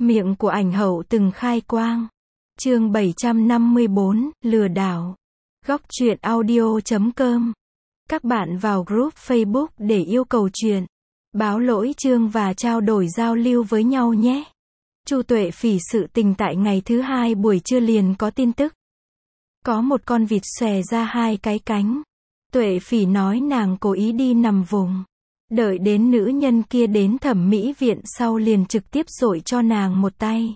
Miệng của ảnh hậu từng khai quang. Chương 754, lừa đảo. Góc truyện audio.com. Các bạn vào group Facebook để yêu cầu chuyện, báo lỗi chương và trao đổi giao lưu với nhau nhé. Chu Tuệ Phỉ sự tình tại ngày thứ hai buổi trưa liền có tin tức. Có một con vịt xòe ra hai cái cánh. Tuệ Phỉ nói nàng cố ý đi nằm vùng. Đợi đến nữ nhân kia đến thẩm mỹ viện sau liền trực tiếp dội cho nàng một tay.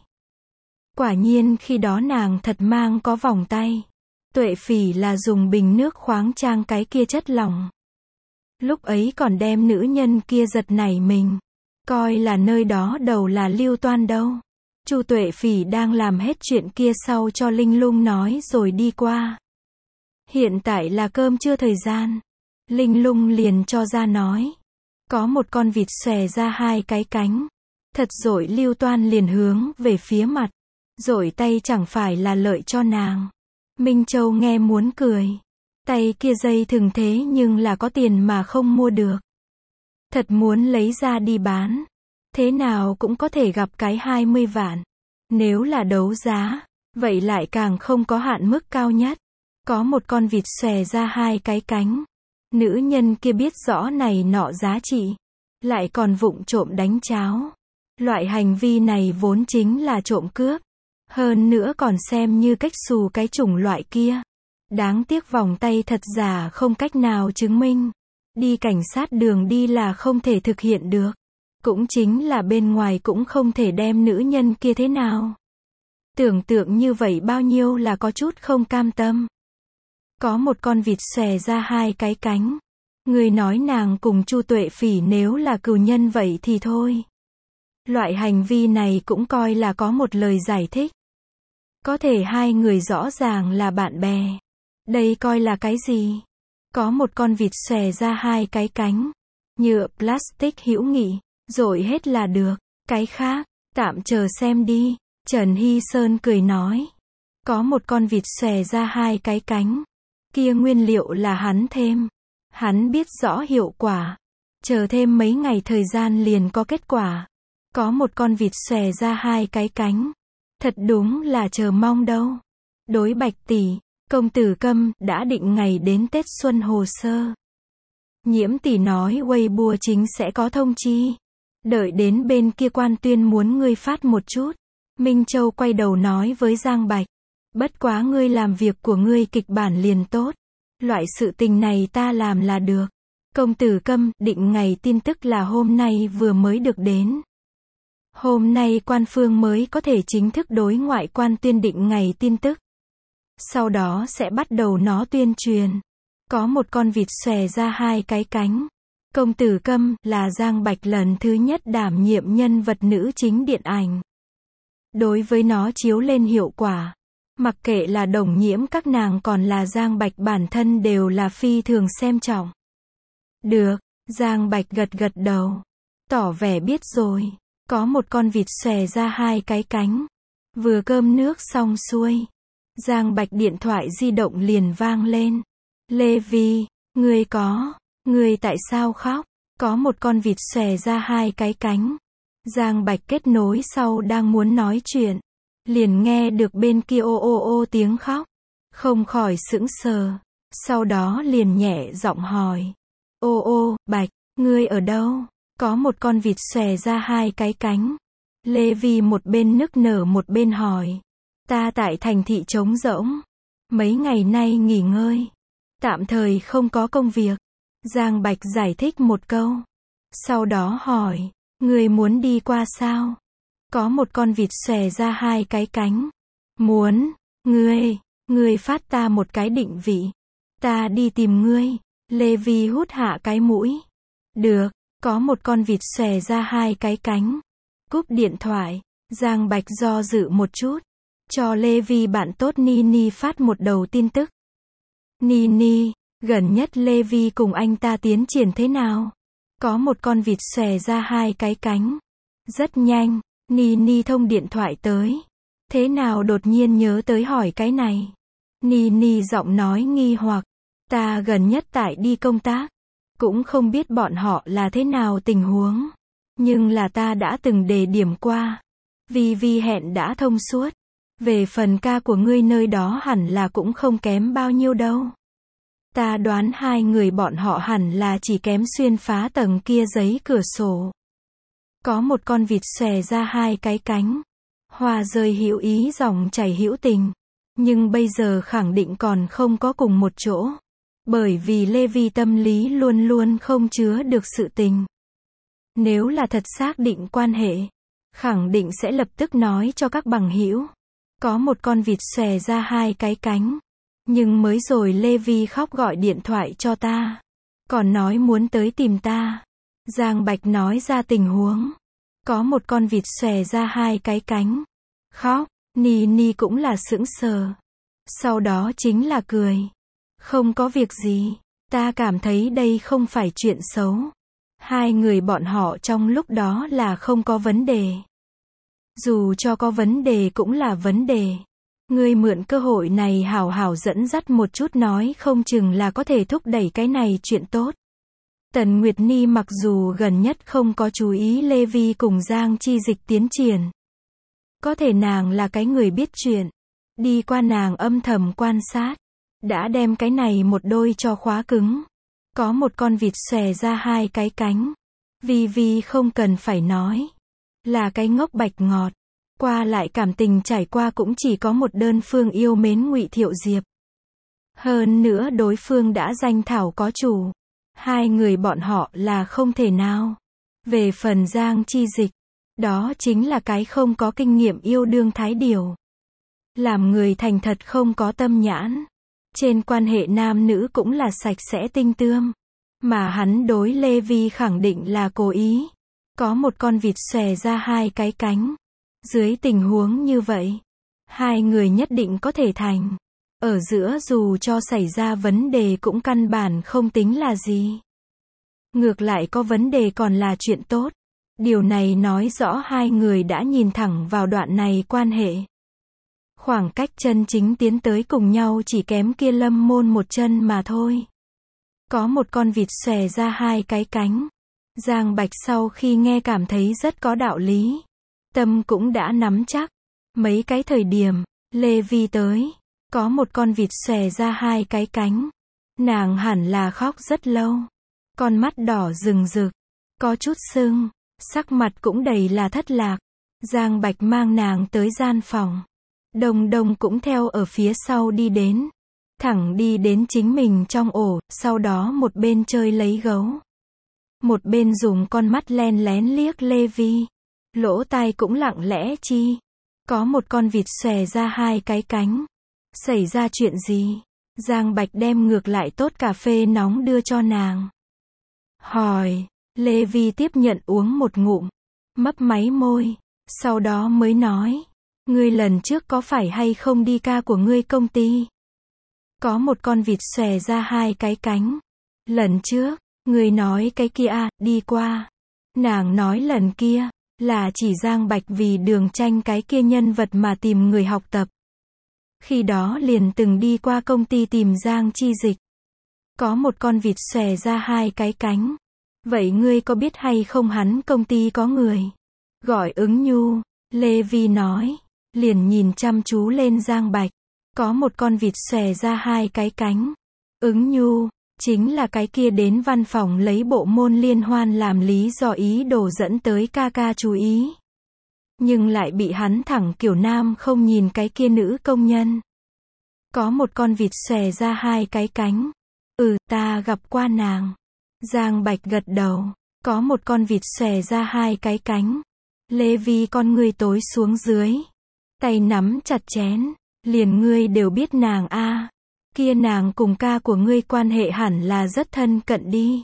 Quả nhiên khi đó nàng thật mang có vòng tay. Tuệ Phỉ là dùng bình nước khoáng trang cái kia chất lỏng. Lúc ấy còn đem nữ nhân kia giật nảy mình. Coi là nơi đó đầu là Lưu Toan đâu. Chu Tuệ Phỉ đang làm hết chuyện kia sau cho Linh Lung nói rồi đi qua. Hiện tại là cơm trưa thời gian. Linh Lung liền cho ra nói. Có một con vịt xòe ra hai cái cánh. Thật dội Lưu Toan liền hướng về phía mặt. Dội tay chẳng phải là lợi cho nàng. Minh Châu nghe muốn cười. Tay kia dây thừng thế nhưng là có tiền mà không mua được. Thật muốn lấy ra đi bán. Thế nào cũng có thể gặp cái 20 vạn. Nếu là đấu giá, vậy lại càng không có hạn mức cao nhất. Có một con vịt xòe ra hai cái cánh. Nữ nhân kia biết rõ này nọ giá trị. Lại còn vụng trộm đánh cháo. Loại hành vi này vốn chính là trộm cướp. Hơn nữa còn xem như cách xù cái chủng loại kia. Đáng tiếc vòng tay thật giả không cách nào chứng minh. Đi cảnh sát đường đi là không thể thực hiện được. Cũng chính là bên ngoài cũng không thể đem nữ nhân kia thế nào. Tưởng tượng như vậy bao nhiêu là có chút không cam tâm. Có một con vịt xòe ra hai cái cánh. Người nói nàng cùng Chu Tuệ Phỉ nếu là cừu nhân vậy thì thôi. Loại hành vi này cũng coi là có một lời giải thích. Có thể hai người rõ ràng là bạn bè. Đây coi là cái gì? Có một con vịt xòe ra hai cái cánh. Nhựa plastic hữu nghị. Dội hết là được. Cái khác, tạm chờ xem đi. Trần Hy Sơn cười nói. Có một con vịt xòe ra hai cái cánh. Kia nguyên liệu là hắn thêm. Hắn biết rõ hiệu quả. Chờ thêm mấy ngày thời gian liền có kết quả. Có một con vịt xòe ra hai cái cánh. Thật đúng là chờ mong đâu. Đối Bạch tỷ, công tử Câm đã định ngày đến Tết Xuân hồ sơ. Nhiễm tỷ nói Weibo chính sẽ có thông chi. Đợi đến bên kia quan tuyên muốn ngươi phát một chút. Minh Châu quay đầu nói với Giang Bạch. Bất quá ngươi làm việc của ngươi kịch bản liền tốt. Loại sự tình này ta làm là được. Công tử Câm định ngày tin tức là hôm nay vừa mới được đến. Hôm nay quan phương mới có thể chính thức đối ngoại quan tuyên định ngày tin tức. Sau đó sẽ bắt đầu nó tuyên truyền. Có một con vịt xòe ra hai cái cánh. Công tử Câm là Giang Bạch lần thứ nhất đảm nhiệm nhân vật nữ chính điện ảnh. Đối với nó chiếu lên hiệu quả. Mặc kệ là Đồng Nhiễm các nàng còn là Giang Bạch bản thân đều là phi thường xem trọng. Được, Giang Bạch gật gật đầu. Tỏ vẻ biết rồi. Có một con vịt xòe ra hai cái cánh. Vừa cơm nước xong xuôi. Giang Bạch điện thoại di động liền vang lên. Lê Vi, ngươi tại sao khóc? Có một con vịt xòe ra hai cái cánh. Giang Bạch kết nối sau đang muốn nói chuyện. Liền nghe được bên kia ô ô ô tiếng khóc. Không khỏi sững sờ. Sau đó liền nhẹ giọng hỏi. Ô ô, Bạch, ngươi ở đâu? Có một con vịt xòe ra hai cái cánh. Lê Vi một bên nức nở một bên hỏi. Ta tại thành thị trống rỗng. Mấy ngày nay nghỉ ngơi. Tạm thời không có công việc. Giang Bạch giải thích một câu. Sau đó hỏi. Ngươi muốn đi qua sao? Có một con vịt xòe ra hai cái cánh. Muốn, ngươi phát ta một cái định vị. Ta đi tìm ngươi. Lê Vi hút hạ cái mũi. Được, có một con vịt xòe ra hai cái cánh. Cúp điện thoại, Giang Bạch do dự một chút. Cho Lê Vi bạn tốt Nini phát một đầu tin tức. Nini, gần nhất Lê Vi cùng anh ta tiến triển thế nào? Có một con vịt xòe ra hai cái cánh. Rất nhanh. Nini thông điện thoại tới. Thế nào đột nhiên nhớ tới hỏi cái này? Nini giọng nói nghi hoặc. Ta gần nhất tại đi công tác. Cũng không biết bọn họ là thế nào tình huống. Nhưng là ta đã từng đề điểm qua. Vi hẹn đã thông suốt. Về phần ca của ngươi nơi đó hẳn là cũng không kém bao nhiêu đâu. Ta đoán hai người bọn họ hẳn là chỉ kém xuyên phá tầng kia giấy cửa sổ. Có một con vịt xòe ra hai cái cánh. Hoa rơi hữu ý dòng chảy hữu tình. Nhưng bây giờ khẳng định còn không có cùng một chỗ. Bởi vì Levi tâm lý luôn luôn không chứa được sự tình. Nếu là thật xác định quan hệ, khẳng định sẽ lập tức nói cho các bằng hữu. Có một con vịt xòe ra hai cái cánh. Nhưng mới rồi Levi khóc gọi điện thoại cho ta. Còn nói muốn tới tìm ta. Giang Bạch nói ra tình huống. Có một con vịt xòe ra hai cái cánh. Khóc, Ni cũng là sững sờ. Sau đó chính là cười. Không có việc gì. Ta cảm thấy đây không phải chuyện xấu. Hai người bọn họ trong lúc đó là không có vấn đề. Dù cho có vấn đề cũng là vấn đề. Ngươi mượn cơ hội này hảo hảo dẫn dắt một chút nói không chừng là có thể thúc đẩy cái này chuyện tốt. Tần Nguyệt Ni mặc dù gần nhất không có chú ý Levi cùng Giang Chi Dịch tiến triển. Có thể nàng là cái người biết chuyện. Đi qua nàng âm thầm quan sát. Đã đem cái này một đôi cho khóa cứng. Có một con vịt xòe ra hai cái cánh. Vi không cần phải nói. Là cái ngốc bạch ngọt. Qua lại cảm tình trải qua cũng chỉ có một đơn phương yêu mến Ngụy Thiệu Diệp. Hơn nữa đối phương đã danh thảo có chủ. Hai người bọn họ là không thể nào. Về phần Giang Chi Dịch, đó chính là cái không có kinh nghiệm yêu đương thái điều. Làm người thành thật không có tâm nhãn. Trên quan hệ nam nữ cũng là sạch sẽ tinh tươm. Mà hắn đối Levi khẳng định là cố ý. Có một con vịt xòe ra hai cái cánh. Dưới tình huống như vậy, hai người nhất định có thể thành. Ở giữa dù cho xảy ra vấn đề cũng căn bản không tính là gì. Ngược lại có vấn đề còn là chuyện tốt. Điều này nói rõ hai người đã nhìn thẳng vào đoạn này quan hệ. Khoảng cách chân chính tiến tới cùng nhau chỉ kém kia Lâm Môn một chân mà thôi. Có một con vịt xòe ra hai cái cánh. Giang Bạch sau khi nghe cảm thấy rất có đạo lý. Tâm cũng đã nắm chắc. Mấy cái thời điểm, Levi tới. Có một con vịt xòe ra hai cái cánh. Nàng hẳn là khóc rất lâu. Con mắt đỏ rừng rực. Có chút sưng. Sắc mặt cũng đầy là thất lạc. Giang Bạch mang nàng tới gian phòng. Đồng cũng theo ở phía sau đi đến. Thẳng đi đến chính mình trong ổ, sau đó một bên chơi lấy gấu. Một bên dùng con mắt len lén liếc Levi. Lỗ tai cũng lặng lẽ chi. Có một con vịt xòe ra hai cái cánh. Xảy ra chuyện gì? Giang Bạch đem ngược lại tốt cà phê nóng đưa cho nàng. Hỏi. Levi tiếp nhận uống một ngụm. Mấp máy môi. Sau đó mới nói. Ngươi lần trước có phải hay không đi ca của ngươi công ty? Có một con vịt xòe ra hai cái cánh. Lần trước, ngươi nói cái kia đi qua. Nàng nói lần kia, là chỉ Giang Bạch vì Đường Tranh cái kia nhân vật mà tìm người học tập. Khi đó liền từng đi qua công ty tìm Giang Chi Dịch. Có một con vịt xòe ra hai cái cánh. Vậy ngươi có biết hay không hắn công ty có người gọi Ứng Nhu? Levi nói. Liền nhìn chăm chú lên Giang Bạch. Có một con vịt xòe ra hai cái cánh. Ứng Nhu, chính là cái kia đến văn phòng lấy bộ môn liên hoan làm lý do ý đồ dẫn tới ca chú ý. Nhưng lại bị hắn thẳng kiểu nam không nhìn cái kia nữ công nhân. Có một con vịt xòe ra hai cái cánh. Ta gặp qua nàng. Giang Bạch gật đầu. Có một con vịt xòe ra hai cái cánh. Levi con ngươi tối xuống dưới. Tay nắm chặt chén. Liền ngươi đều biết nàng kia nàng cùng ca của ngươi quan hệ hẳn là rất thân cận đi.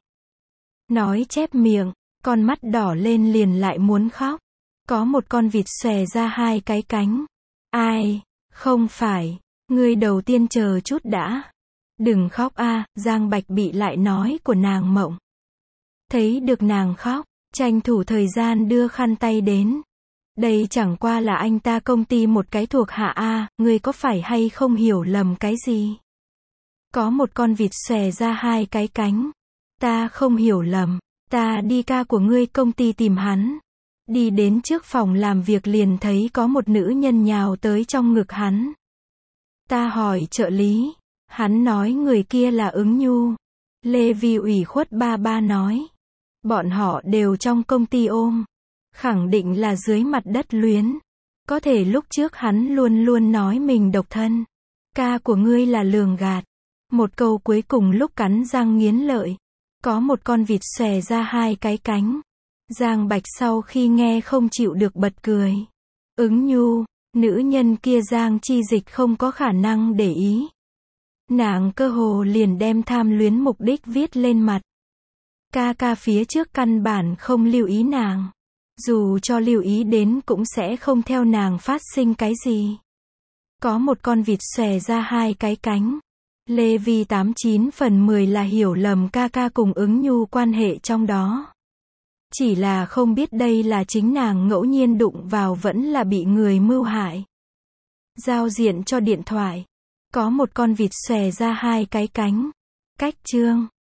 Nói chép miệng, con mắt đỏ lên liền lại muốn khóc. Có một con vịt xòe ra hai cái cánh. Ai? Không phải. Ngươi đầu tiên chờ chút đã. Đừng khóc Giang Bạch bị lại nói của nàng mộng. Thấy được nàng khóc, tranh thủ thời gian đưa khăn tay đến. Đây chẳng qua là anh ta công ty một cái thuộc hạ ngươi có phải hay không hiểu lầm cái gì? Có một con vịt xòe ra hai cái cánh. Ta không hiểu lầm, ta đi ca của ngươi công ty tìm hắn. Đi đến trước phòng làm việc liền thấy có một nữ nhân nhào tới trong ngực hắn. Ta hỏi trợ lý. Hắn nói người kia là Ứng Nhu. Lê Vi ủy khuất ba ba nói. Bọn họ đều trong công ty ôm. Khẳng định là dưới mặt đất luyến. Có thể lúc trước hắn luôn luôn nói mình độc thân. Ca của ngươi là lường gạt. Một câu cuối cùng lúc cắn răng nghiến lợi. Có một con vịt xòe ra hai cái cánh. Giang Bạch sau khi nghe không chịu được bật cười. Ứng Nhu, nữ nhân kia Giang Chi Dịch không có khả năng để ý. Nàng cơ hồ liền đem tham luyến mục đích viết lên mặt. Ca ca phía trước căn bản không lưu ý nàng. Dù cho lưu ý đến cũng sẽ không theo nàng phát sinh cái gì. Có một con vịt xòe ra hai cái cánh. Lê Vi 89/10 là hiểu lầm ca ca cùng Ứng Nhu quan hệ trong đó. Chỉ là không biết đây là chính nàng ngẫu nhiên đụng vào vẫn là bị người mưu hại. Giao diện cho điện thoại. Có một con vịt xòe ra hai cái cánh. Cách chương